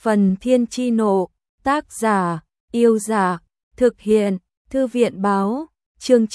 Phần Thiên Chi Nộ, tác giả, Yêu Dạ, thực hiện, Thư viện Báo, chương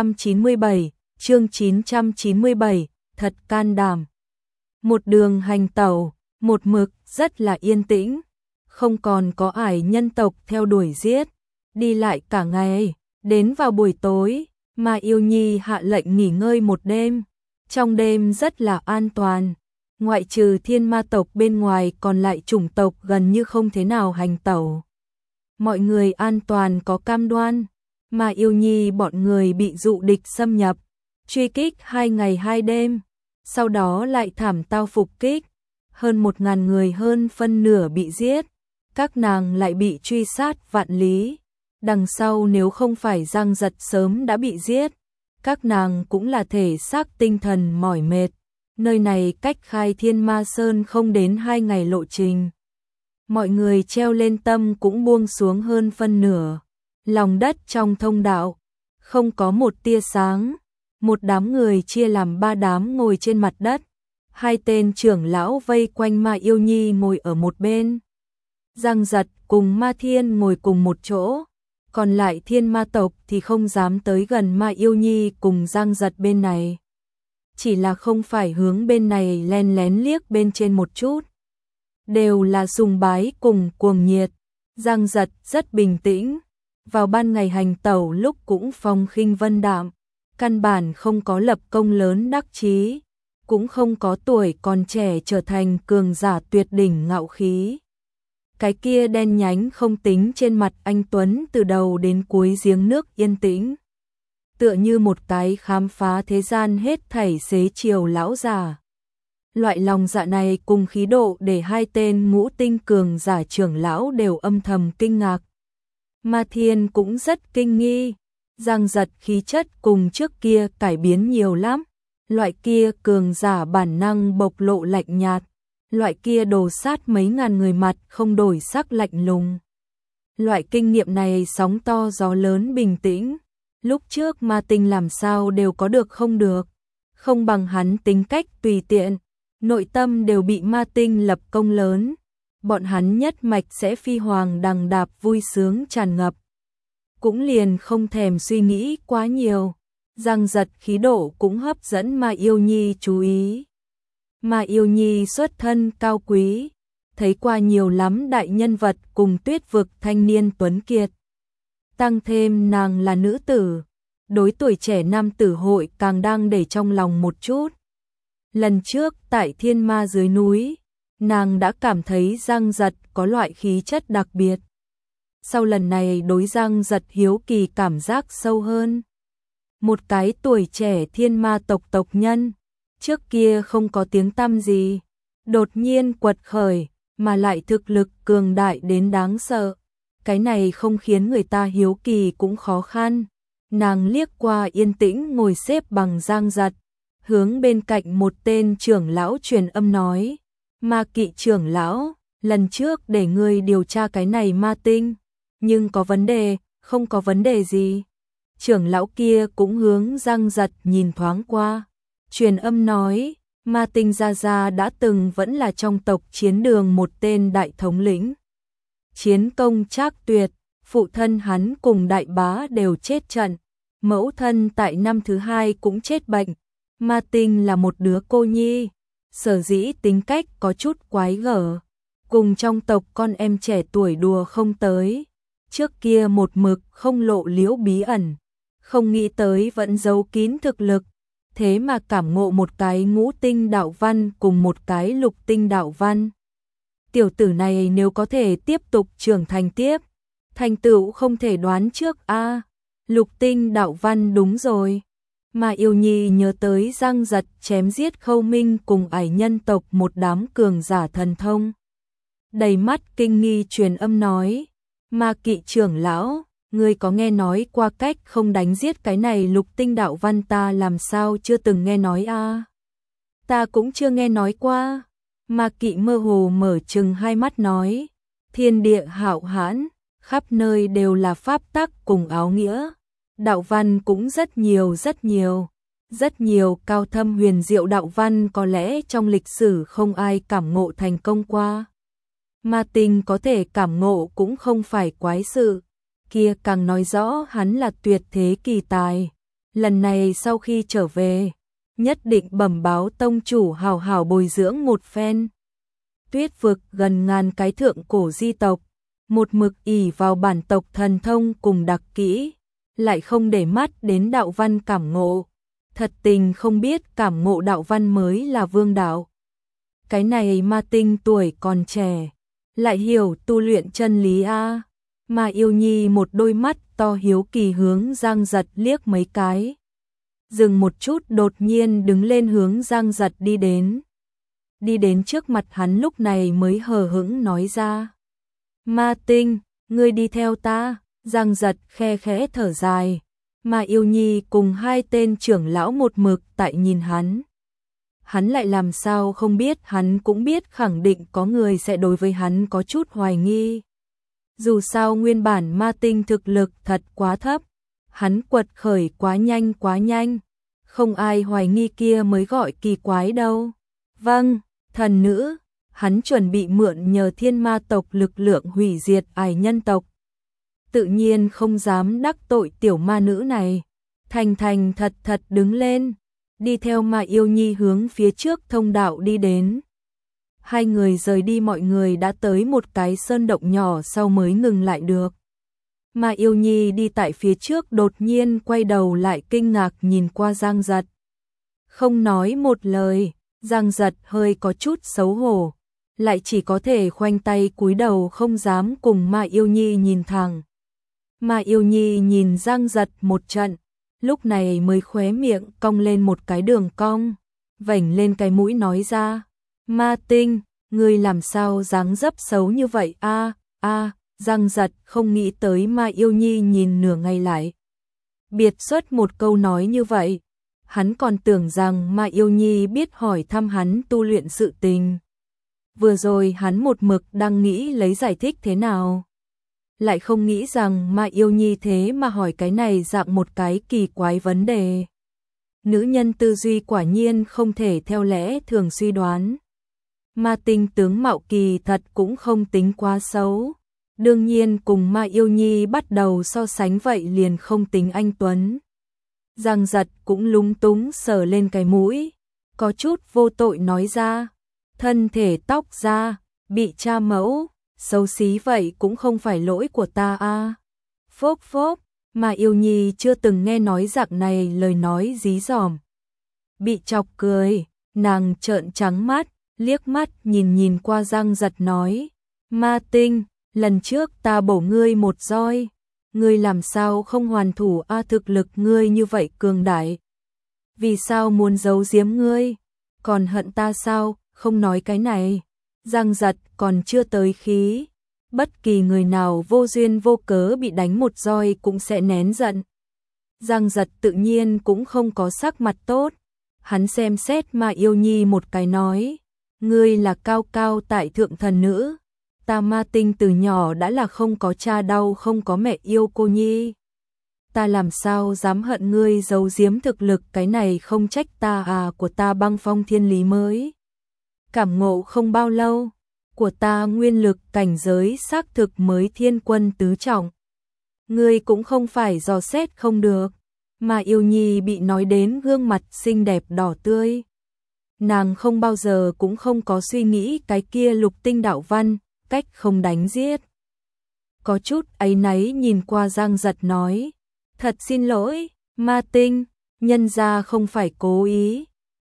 997, thật can đảm. Một đường hành tẩu, một mực, rất là yên tĩnh, không còn có ải nhân tộc theo đuổi giết, đi lại cả ngày, đến vào buổi tối, mà Yêu Nhi hạ lệnh nghỉ ngơi một đêm, trong đêm rất là an toàn. Ngoại trừ thiên ma tộc bên ngoài còn lại chủng tộc gần như không thế nào hành tẩu. Mọi người an toàn có cam đoan, mà Yêu Nhi bọn người bị dụ địch xâm nhập, truy kích 2 ngày 2 đêm, sau đó lại thảm tao phục kích, hơn 1000 người hơn phân nửa bị giết, các nàng lại bị truy sát vạn lý, đằng sau nếu không phải Giang Giật sớm đã bị giết, các nàng cũng là thể xác tinh thần mỏi mệt. Nơi này cách Khai Thiên Ma Sơn không đến 2 ngày lộ trình. Mọi người treo lên tâm cũng buông xuống hơn phân nửa. Lòng đất trong thông đạo, không có một tia sáng. Một đám người chia làm 3 đám ngồi trên mặt đất. 2 tên trưởng lão vây quanh Ma Yêu Nhi ngồi ở một bên. Giang Giật cùng Ma Thiên ngồi cùng một chỗ. Còn lại thiên ma tộc thì không dám tới gần Ma Yêu Nhi cùng Giang Giật bên này. Chỉ là không phải hướng bên này len lén liếc bên trên một chút. Đều là sùng bái cùng cuồng nhiệt. Giang Giật rất bình tĩnh. Vào ban ngày hành tẩu lúc cũng phong khinh vân đạm. Căn bản không có lập công lớn đắc chí. Cũng không có tuổi còn trẻ trở thành cường giả tuyệt đỉnh ngạo khí. Cái kia đen nhánh không tính trên mặt anh Tuấn từ đầu đến cuối giếng nước yên tĩnh. Tựa như một cái khám phá thế gian hết thảy xế chiều lão già. Loại lòng dạ này cùng khí độ để 2 tên ngũ tinh cường giả trưởng lão đều âm thầm kinh ngạc. Ma Thiên cũng rất kinh nghi, Giang Giật khí chất cùng trước kia cải biến nhiều lắm. Loại kia cường giả bản năng bộc lộ lạnh nhạt, loại kia đồ sát mấy ngàn người mặt không đổi sắc lạnh lùng. Loại kinh nghiệm này sóng to gió lớn bình tĩnh. Lúc trước Ma Tinh làm sao đều có được không được, không bằng hắn tính cách tùy tiện, nội tâm đều bị Ma Tinh lập công lớn, bọn hắn nhất mạch sẽ phi hoàng đằng đạp vui sướng tràn ngập. Cũng liền không thèm suy nghĩ quá nhiều, Giang Giật khí độ cũng hấp dẫn Ma Yêu Nhi chú ý. Ma Yêu Nhi xuất thân cao quý, thấy qua nhiều lắm đại nhân vật cùng tuyết vực thanh niên tuấn kiệt. Tăng thêm nàng là nữ tử, đối tuổi trẻ nam tử hội càng đang để trong lòng một chút. Lần trước tại Thiên Ma dưới núi, nàng đã cảm thấy Giang Giật có loại khí chất đặc biệt. Sau lần này đối Giang Giật hiếu kỳ cảm giác sâu hơn. Một cái tuổi trẻ thiên ma tộc tộc nhân, trước kia không có tiếng tăm gì, đột nhiên quật khởi, mà lại thực lực cường đại đến đáng sợ. Cái này không khiến người ta hiếu kỳ cũng khó khăn. Nàng liếc qua yên tĩnh ngồi xếp bằng Giang Giật, hướng bên cạnh một tên trưởng lão truyền âm nói: Ma Kỵ trưởng lão, lần trước để ngươi điều tra cái này ma tinh, nhưng có vấn đề, không có vấn đề gì. Trưởng lão kia cũng hướng Giang Giật nhìn thoáng qua, truyền âm nói: Ma Tinh Gia Gia đã từng vẫn là trong tộc chiến đường một tên đại thống lĩnh. Chiến công trác tuyệt, phụ thân hắn cùng đại bá đều chết trận, mẫu thân tại năm thứ 2 cũng chết bệnh. Ma Tinh là một đứa cô nhi, sở dĩ tính cách có chút quái gở, cùng trong tộc con em trẻ tuổi đùa không tới. Trước kia một mực không lộ liễu bí ẩn, không nghĩ tới vẫn giấu kín thực lực, thế mà cảm ngộ một cái ngũ tinh đạo văn cùng một cái lục tinh đạo văn. Tiểu tử này nếu có thể tiếp tục trưởng thành tiếp, thành tựu không thể đoán trước a. Lục tinh đạo văn đúng rồi. Mà Yêu Nhi nhớ tới Giang Giật chém giết Khâu Minh cùng ải nhân tộc một đám cường giả thần thông. Đầy mắt kinh nghi truyền âm nói: Ma Kỵ trưởng lão, ngươi có nghe nói qua cách không đánh giết cái này lục tinh đạo văn, ta làm sao chưa từng nghe nói a? Ta cũng chưa nghe nói qua. Ma Kỵ mơ hồ mở trừng 2 mắt nói: thiên địa hạo hãn, khắp nơi đều là pháp tắc cùng áo nghĩa, đạo văn cũng rất nhiều rất nhiều cao thâm huyền diệu đạo văn có lẽ trong lịch sử không ai cảm ngộ thành công qua. Ma Tinh có thể cảm ngộ cũng không phải quái sự, kia càng nói rõ hắn là tuyệt thế kỳ tài. Lần này sau khi trở về, nhất định bẩm báo tông chủ hào hào bồi dưỡng một phen. Tuyết vực gần ngàn cái thượng cổ di tộc, một mực ỷ vào bản tộc thần thông cùng đặc kỹ, lại không để mắt đến đạo văn cảm ngộ. Thật tình không biết cảm ngộ đạo văn mới là vương đạo. Cái này Ma Tinh tuổi còn trẻ, lại hiểu tu luyện chân lý a. Mà Yêu Nhi một đôi mắt to hiếu kỳ hướng Giang Giật liếc mấy cái. Dừng một chút đột nhiên đứng lên hướng Giang Giật đi đến. Đi đến trước mặt hắn lúc này mới hờ hững nói ra. Ma Tinh, ngươi đi theo ta. Giang Giật khe khẽ thở dài. Mà Yêu Nhi cùng hai tên trưởng lão một mực tại nhìn hắn. Hắn lại làm sao không biết, hắn cũng biết khẳng định có người sẽ đối với hắn có chút hoài nghi. Dù sao nguyên bản Ma Tinh thực lực thật quá thấp, hắn quật khởi quá nhanh, không ai hoài nghi kia mới gọi kỳ quái đâu. Vâng, thần nữ, hắn chuẩn bị mượn nhờ thiên ma tộc lực lượng hủy diệt ải nhân tộc. Tự nhiên không dám đắc tội tiểu ma nữ này, thành thật đứng lên, đi theo Ma Yêu Nhi hướng phía trước thông đạo đi đến. Hai người rời đi, mọi người đã tới một cái sơn động nhỏ sau mới ngừng lại được. Mà Yêu Nhi đi tại phía trước đột nhiên quay đầu lại kinh ngạc nhìn qua Giang Giật. Không nói một lời, Giang Giật hơi có chút xấu hổ, lại chỉ có thể khoanh tay cúi đầu không dám cùng Mà Yêu Nhi nhìn thẳng. Mà Yêu Nhi nhìn Giang Giật một trận, lúc này mới khóe miệng cong lên một cái đường cong, vểnh lên cái mũi nói ra. Ma Tinh, ngươi làm sao dáng dấp xấu như vậy a? Giang Giật không nghĩ tới Ma Yêu Nhi nhìn nửa ngày lại biệt xuất một câu nói như vậy. Hắn còn tưởng rằng Ma Yêu Nhi biết hỏi thăm hắn tu luyện sự tình. Vừa rồi hắn một mực đang nghĩ lấy giải thích thế nào. Lại không nghĩ rằng Ma Yêu Nhi thế mà hỏi cái này dạng một cái kỳ quái vấn đề. Nữ nhân tư duy quả nhiên không thể theo lẽ thường suy đoán. Ma Tinh tướng mạo kỳ thật cũng không tính quá xấu. Đương nhiên cùng Ma Yêu Nhi bắt đầu so sánh vậy liền không tính anh tuấn. Giang Giật cũng lúng túng sờ lên cái mũi, có chút vô tội nói ra. Thân thể tóc da, bị cha mẫu, xấu xí vậy cũng không phải lỗi của ta a. Phốc, Mà Yêu Nhi chưa từng nghe nói dạng này lời nói dí dỏm. Bị chọc cười, nàng trợn trắng mắt, liếc mắt nhìn qua Giang Giật nói. Ma Tinh, lần trước ta bổ ngươi một roi, ngươi làm sao không hoàn thủ a? Thực lực ngươi như vậy cường đại, vì sao muốn giấu giếm ngươi? Còn hận ta sao? Không nói cái này. Giang Giật còn chưa tới khí, bất kỳ người nào vô duyên vô cớ bị đánh một roi cũng sẽ nén giận. Giang Giật tự nhiên cũng không có sắc mặt tốt, hắn xem xét Ma Yêu Nhi một cái nói. Ngươi là cao cao tại thượng thần nữ, ta Ma Tinh từ nhỏ đã là không có cha đau không có mẹ yêu cô nhi. Ta làm sao dám hận ngươi giấu giếm thực lực, cái này không trách ta à, của ta Băng Phong Thiên Lý mới cảm ngộ không bao lâu, của ta nguyên lực cảnh giới xác thực mới Thiên Quân tứ trọng. Ngươi cũng không phải dò xét không được. Mà Yêu Nhi bị nói đến gương mặt xinh đẹp đỏ tươi. Nàng không bao giờ cũng không có suy nghĩ cái kia lục tinh đạo văn, cách không đánh giết. Có chút áy náy nhìn qua Giang Giật nói. Thật xin lỗi, Ma Tinh, nhân gia không phải cố ý.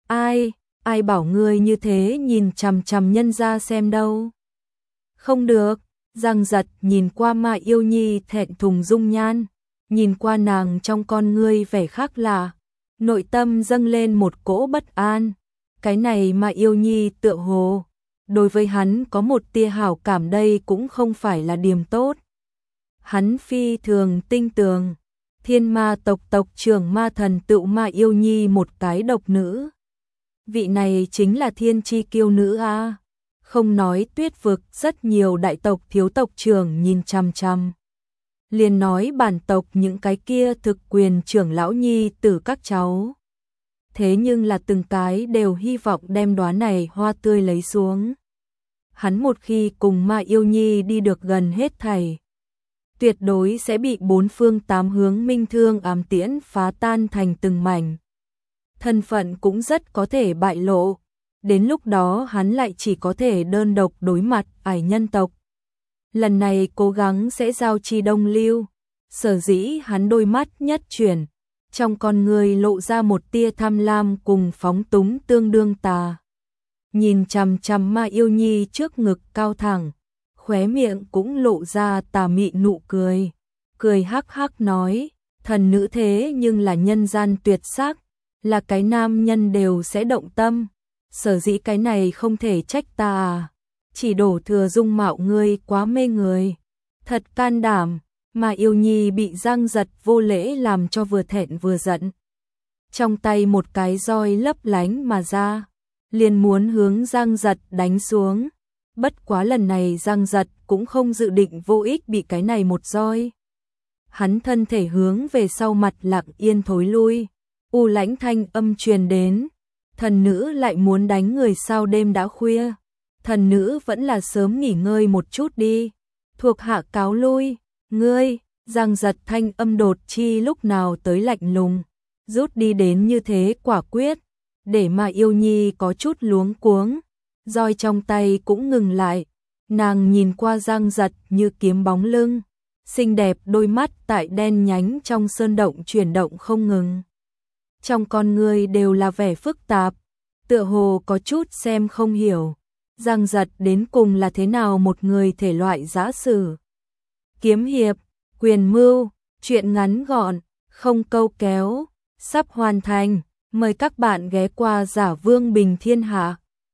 Ai bảo ngươi như thế nhìn chằm chằm nhân gia xem đâu. Không được, Giang Giật nhìn qua Ma Yêu Nhi thẹn thùng dung nhan, nhìn qua nàng trong con ngươi vẻ khác lạ, nội tâm dâng lên một cỗ bất an. Cái này Ma Yêu Nhi tựa hồ đối với hắn có một tia hảo cảm, đây cũng không phải là điểm tốt. Hắn phi thường tinh tường, thiên ma tộc tộc trưởng ma thần tựu Ma Yêu Nhi một cái độc nữ. Vị này chính là thiên chi kiêu nữ a. Không nói Tuyết vực rất nhiều đại tộc thiếu tộc trưởng nhìn chằm chằm. Liền nói bản tộc những cái kia thực quyền trưởng lão nhi tử các cháu. Thế nhưng là từng cái đều hy vọng đem đóa này hoa tươi lấy xuống. hắn một khi cùng Ma Yêu Nhi đi được gần hết thảy, tuyệt đối sẽ bị bốn phương tám hướng minh thương ám tiễn phá tan thành từng mảnh. Thân phận cũng rất có thể bại lộ, đến lúc đó hắn lại chỉ có thể đơn độc đối mặt ải nhân tộc. Lần này cố gắng sẽ giao chi đông lưu, sở dĩ hắn đôi mắt nhất chuyển, trong con người lộ ra một tia tham lam cùng phóng túng tương đương tà. Nhìn chằm chằm Ma Yêu Nhi trước ngực cao thẳng, khóe miệng cũng lộ ra tà mị nụ cười, cười hắc hắc nói, thần nữ thế nhưng là nhân gian tuyệt sắc, là cái nam nhân đều sẽ động tâm, sở dĩ cái này không thể trách ta à, chỉ đổ thừa dung mạo ngươi quá mê người, thật can đảm. Ma Yêu Nhi bị Giang Giật vô lễ làm cho vừa thẹn vừa giận. Trong tay một cái roi lấp lánh mà ra, liền muốn hướng Giang Giật đánh xuống. Bất quá lần này Giang Giật cũng không dự định vô ích bị cái này một roi. Hắn thân thể hướng về sau mặt lặng yên thối lui, u lãnh thanh âm truyền đến. Thần nữ lại muốn đánh người sao, đêm đã khuya. Thần nữ vẫn là sớm nghỉ ngơi một chút đi. Thuộc hạ cáo lui. Ngươi, Giang Giật thanh âm đột chi lúc nào tới lạnh lùng, rút đi đến như thế quả quyết, để Ma Yêu Nhi có chút luống cuống, roi trong tay cũng ngừng lại, nàng nhìn qua Giang Giật như kiếm bóng lưng, xinh đẹp đôi mắt tại đen nhánh trong sơn động chuyển động không ngừng. Trong con người đều là vẻ phức tạp, tựa hồ có chút xem không hiểu, Giang Giật đến cùng là thế nào một người thể loại dã sử. Kiếm hiệp, quyền mưu, chuyện ngắn gọn, không câu kéo, sắp hoàn thành, mời các bạn ghé qua Giả Vương Bình Thiên Hạ.